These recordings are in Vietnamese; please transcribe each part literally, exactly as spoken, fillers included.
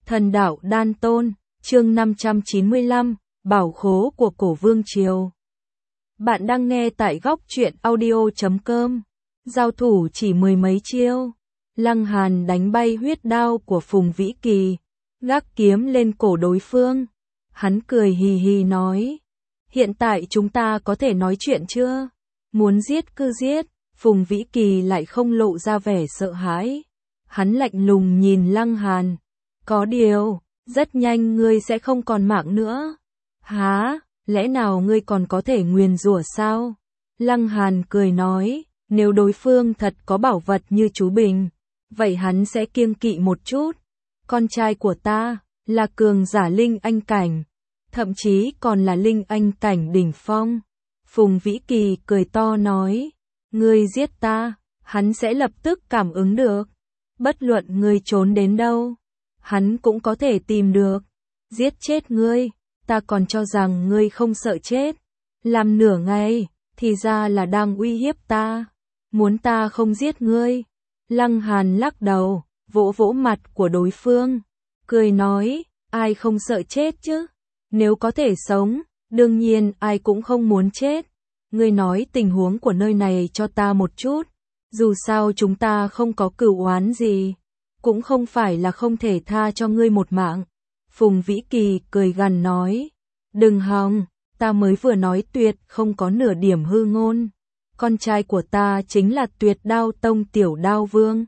Thần đạo Đan Tôn, chương năm trăm chín mươi lăm, bảo khố của cổ vương triều. Bạn đang nghe tại góc truyện audio chấm com. Giao thủ chỉ mười mấy chiêu, Lăng Hàn đánh bay huyết đao của Phùng Vĩ Kỳ, gác kiếm lên cổ đối phương. Hắn cười hì hì nói, hiện tại chúng ta có thể nói chuyện chưa? Muốn giết cứ giết. Phùng Vĩ Kỳ lại không lộ ra vẻ sợ hãi. Hắn lạnh lùng nhìn Lăng Hàn. Có điều, rất nhanh ngươi sẽ không còn mạng nữa. Hả, lẽ nào ngươi còn có thể nguyền rủa sao? Lăng Hàn cười nói, nếu đối phương thật có bảo vật như chú Bình, vậy hắn sẽ kiêng kỵ một chút. Con trai của ta, là cường giả linh anh cảnh, thậm chí còn là linh anh cảnh đỉnh phong. Phùng Vĩ Kỳ cười to nói, ngươi giết ta, hắn sẽ lập tức cảm ứng được. Bất luận ngươi trốn đến đâu, hắn cũng có thể tìm được. Giết chết ngươi, ta còn cho rằng ngươi không sợ chết. Làm nửa ngày, thì ra là đang uy hiếp ta. Muốn ta không giết ngươi. Lăng Hàn lắc đầu, vỗ vỗ mặt của đối phương. Cười nói, ai không sợ chết chứ? Nếu có thể sống, đương nhiên ai cũng không muốn chết. Ngươi nói tình huống của nơi này cho ta một chút. Dù sao chúng ta không có cửu oán gì, cũng không phải là không thể tha cho ngươi một mạng. Phùng Vĩ Kỳ cười gằn nói, đừng hòng, ta mới vừa nói tuyệt không có nửa điểm hư ngôn. Con trai của ta chính là Tuyệt Đao Tông Tiểu Đao Vương.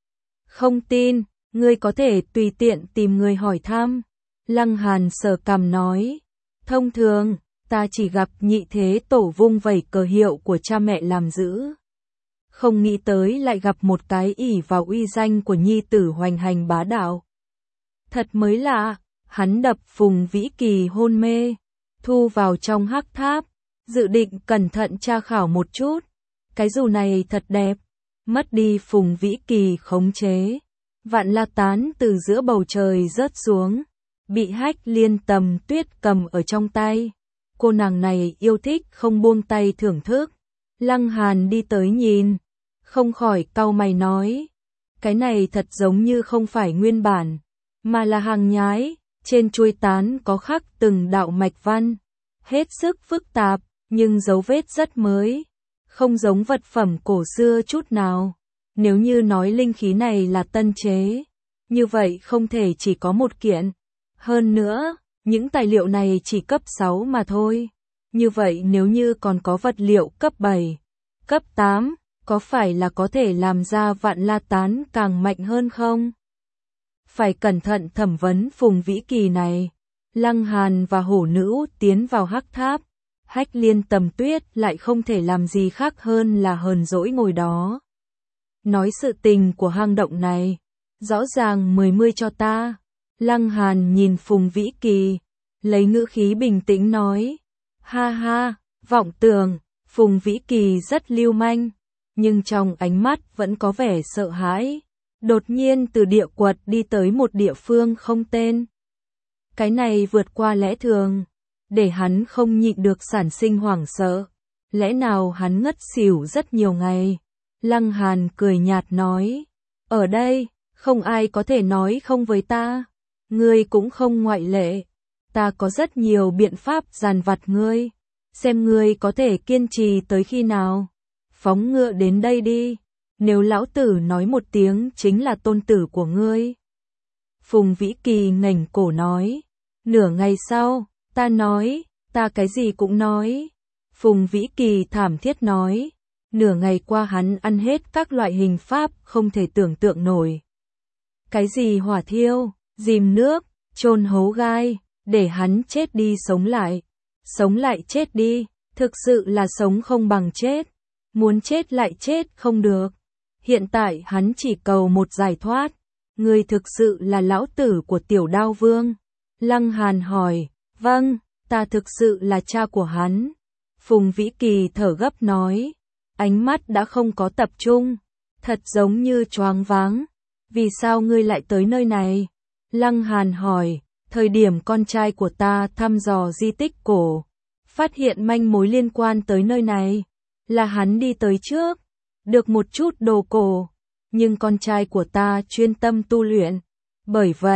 Không tin, ngươi có thể tùy tiện tìm người hỏi thăm. Lăng Hàn sờ cằm nói, thông thường, ta chỉ gặp nhị thế tổ vung vẩy cờ hiệu của cha mẹ làm giữ. Không nghĩ tới lại gặp một cái ỷ vào uy danh của nhi tử hoành hành bá đạo. Thật mới lạ, hắn đập Phùng Vĩ Kỳ hôn mê, thu vào trong hắc tháp, dự định cẩn thận tra khảo một chút. Cái dù này thật đẹp, mất đi Phùng Vĩ Kỳ khống chế. Vạn La Tán từ giữa bầu trời rớt xuống, bị Hách Liên Tầm Tuyết cầm ở trong tay. Cô nàng này yêu thích không buông tay thưởng thức. Lăng Hàn đi tới nhìn, không khỏi cau mày nói, cái này thật giống như không phải nguyên bản, mà là hàng nhái, trên chuôi tán có khắc từng đạo mạch văn, hết sức phức tạp, nhưng dấu vết rất mới, không giống vật phẩm cổ xưa chút nào. Nếu như nói linh khí này là tân chế, như vậy không thể chỉ có một kiện. Hơn nữa, những tài liệu này chỉ cấp sáu mà thôi. Như vậy nếu như còn có vật liệu cấp bảy, cấp tám, có phải là có thể làm ra Vạn La Tán càng mạnh hơn không? Phải cẩn thận thẩm vấn Phùng Vĩ Kỳ này. Lăng Hàn và Hổ Nữ tiến vào hắc tháp. Hách Liên Tầm Tuyết lại không thể làm gì khác hơn là hờn dỗi ngồi đó. Nói sự tình của hang động này, rõ ràng mười mươi cho ta. Lăng Hàn nhìn Phùng Vĩ Kỳ, lấy ngữ khí bình tĩnh nói, ha ha, vọng tưởng. Phùng Vĩ Kỳ rất lưu manh, nhưng trong ánh mắt vẫn có vẻ sợ hãi. Đột nhiên từ địa quật đi tới một địa phương không tên. Cái này vượt qua lẽ thường, để hắn không nhịn được sản sinh hoảng sợ. Lẽ nào hắn ngất xỉu rất nhiều ngày? Lăng Hàn cười nhạt nói, ở đây, không ai có thể nói không với ta. Ngươi cũng không ngoại lệ. Ta có rất nhiều biện pháp dàn vặt ngươi. Xem ngươi có thể kiên trì tới khi nào. Phóng ngựa đến đây đi. Nếu lão tử nói một tiếng chính là tôn tử của ngươi. Phùng Vĩ Kỳ ngẩng cổ nói. Nửa ngày sau, ta nói, ta cái gì cũng nói. Phùng Vĩ Kỳ thảm thiết nói. Nửa ngày qua hắn ăn hết các loại hình pháp không thể tưởng tượng nổi. Cái gì hỏa thiêu, dìm nước, chôn hấu gai, để hắn chết đi sống lại. Sống lại chết đi, thực sự là sống không bằng chết. Muốn chết lại chết không được. Hiện tại hắn chỉ cầu một giải thoát. Người thực sự là lão tử của Tiểu Đao Vương. Lăng Hàn hỏi, vâng, ta thực sự là cha của hắn. Phùng Vĩ Kỳ thở gấp nói, ánh mắt đã không có tập trung, thật giống như choáng váng. Vì sao ngươi lại tới nơi này? Lăng Hàn hỏi, thời điểm con trai của ta thăm dò di tích cổ, phát hiện manh mối liên quan tới nơi này, là hắn đi tới trước, được một chút đồ cổ, nhưng con trai của ta chuyên tâm tu luyện, bởi vậy,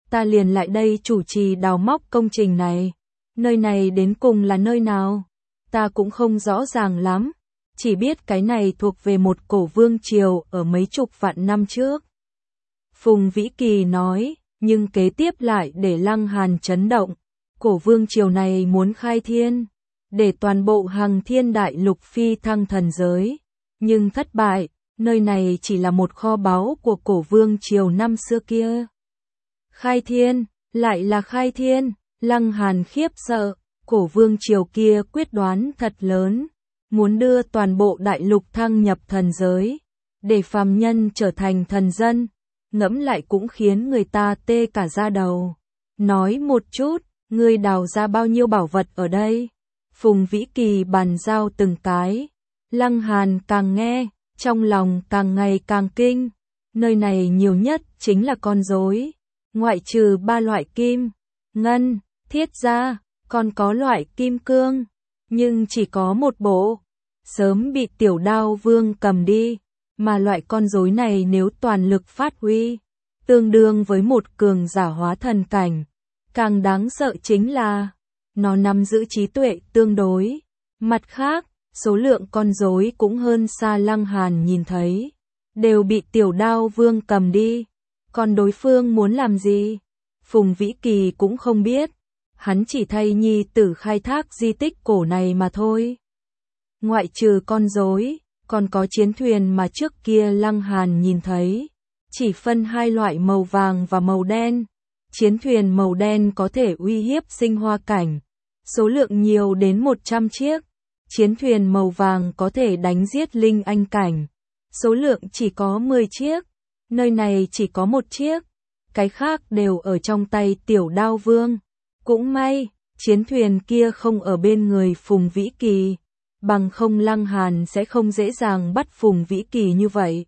ta liền lại đây chủ trì đào móc công trình này. Nơi này đến cùng là nơi nào? Ta cũng không rõ ràng lắm, chỉ biết cái này thuộc về một cổ vương triều ở mấy chục vạn năm trước. Phùng Vĩ Kỳ nói, nhưng kế tiếp lại để Lăng Hàn chấn động. Cổ vương triều này muốn khai thiên, để toàn bộ Hằng Thiên Đại Lục phi thăng thần giới, nhưng thất bại, nơi này chỉ là một kho báu của cổ vương triều năm xưa kia. Khai thiên, lại là khai thiên, Lăng Hàn khiếp sợ, cổ vương triều kia quyết đoán thật lớn, muốn đưa toàn bộ đại lục thăng nhập thần giới, để phàm nhân trở thành thần dân, ngẫm lại cũng khiến người ta tê cả da đầu. Nói một chút, ngươi đào ra bao nhiêu bảo vật ở đây? Phùng Vĩ Kỳ bàn giao từng cái. Lăng Hàn càng nghe, trong lòng càng ngày càng kinh. Nơi này nhiều nhất chính là con rối, ngoại trừ ba loại kim, ngân, thiết ra, còn có loại kim cương, nhưng chỉ có một bộ, sớm bị Tiểu Đao Vương cầm đi, mà loại con rối này nếu toàn lực phát huy, tương đương với một cường giả hóa thần cảnh. Càng đáng sợ chính là, nó nắm giữ trí tuệ tương đối. Mặt khác, số lượng con rối cũng hơn xa Lăng Hàn nhìn thấy, đều bị Tiểu Đao Vương cầm đi. Còn đối phương muốn làm gì? Phùng Vĩ Kỳ cũng không biết, hắn chỉ thay nhi tử khai thác di tích cổ này mà thôi. Ngoại trừ con rối, còn có chiến thuyền mà trước kia Lăng Hàn nhìn thấy, chỉ phân hai loại màu vàng và màu đen. Chiến thuyền màu đen có thể uy hiếp sinh hoa cảnh, số lượng nhiều đến một trăm chiếc. Chiến thuyền màu vàng có thể đánh giết linh anh cảnh, số lượng chỉ có mười chiếc. Nơi này chỉ có một chiếc, cái khác đều ở trong tay Tiểu Đao Vương. Cũng may, chiến thuyền kia không ở bên người Phùng Vĩ Kỳ, bằng không Lăng Hàn sẽ không dễ dàng bắt Phùng Vĩ Kỳ như vậy,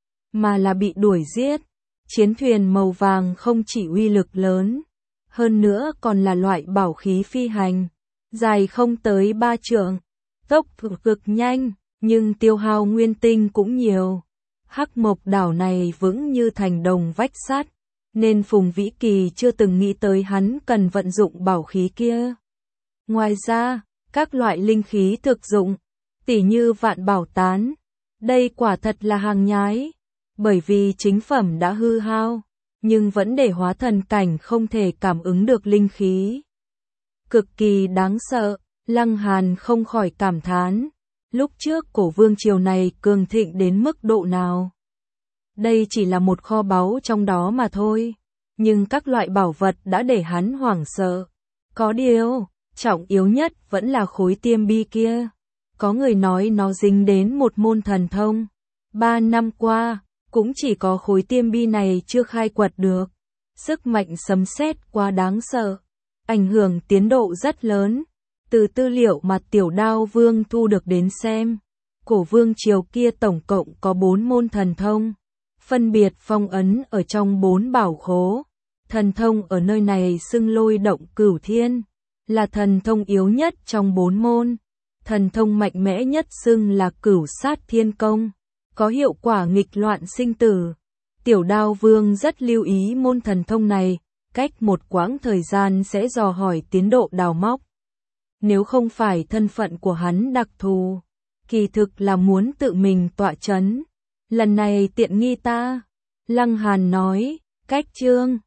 mà là bị đuổi giết. Chiến thuyền màu vàng không chỉ uy lực lớn, hơn nữa còn là loại bảo khí phi hành, dài không tới ba trượng, tốc độ cực nhanh, nhưng tiêu hao nguyên tinh cũng nhiều. Hắc Mộc đảo này vững như thành đồng vách sắt, nên Phùng Vĩ Kỳ chưa từng nghĩ tới hắn cần vận dụng bảo khí kia. Ngoài ra, các loại linh khí thực dụng, tỉ như vạn bảo tán, đây quả thật là hàng nhái, bởi vì chính phẩm đã hư hao, nhưng vẫn để hóa thần cảnh không thể cảm ứng được linh khí. Cực kỳ đáng sợ, Lăng Hàn không khỏi cảm thán, lúc trước cổ vương triều này cường thịnh đến mức độ nào. Đây chỉ là một kho báu trong đó mà thôi, nhưng các loại bảo vật đã để hắn hoảng sợ. Có điều, trọng yếu nhất vẫn là khối tiêm bi kia. Có người nói nó dính đến một môn thần thông. Ba năm qua, cũng chỉ có khối tiêm bi này chưa khai quật được. Sức mạnh sấm sét quá đáng sợ, ảnh hưởng tiến độ rất lớn. Từ tư liệu mà Tiểu Đao Vương thu được đến xem, cổ vương triều kia tổng cộng có bốn môn thần thông, phân biệt phong ấn ở trong bốn bảo khố. Thần thông ở nơi này xưng Lôi Động Cửu Thiên, là thần thông yếu nhất trong bốn môn. Thần thông mạnh mẽ nhất xưng là Cửu Sát Thiên Công, có hiệu quả nghịch loạn sinh tử. Tiểu Đao Vương rất lưu ý môn thần thông này, cách một quãng thời gian sẽ dò hỏi tiến độ đào móc. Nếu không phải thân phận của hắn đặc thù, kỳ thực là muốn tự mình tọa chấn. Lần này tiện nghi ta, Lăng Hàn nói, cách chương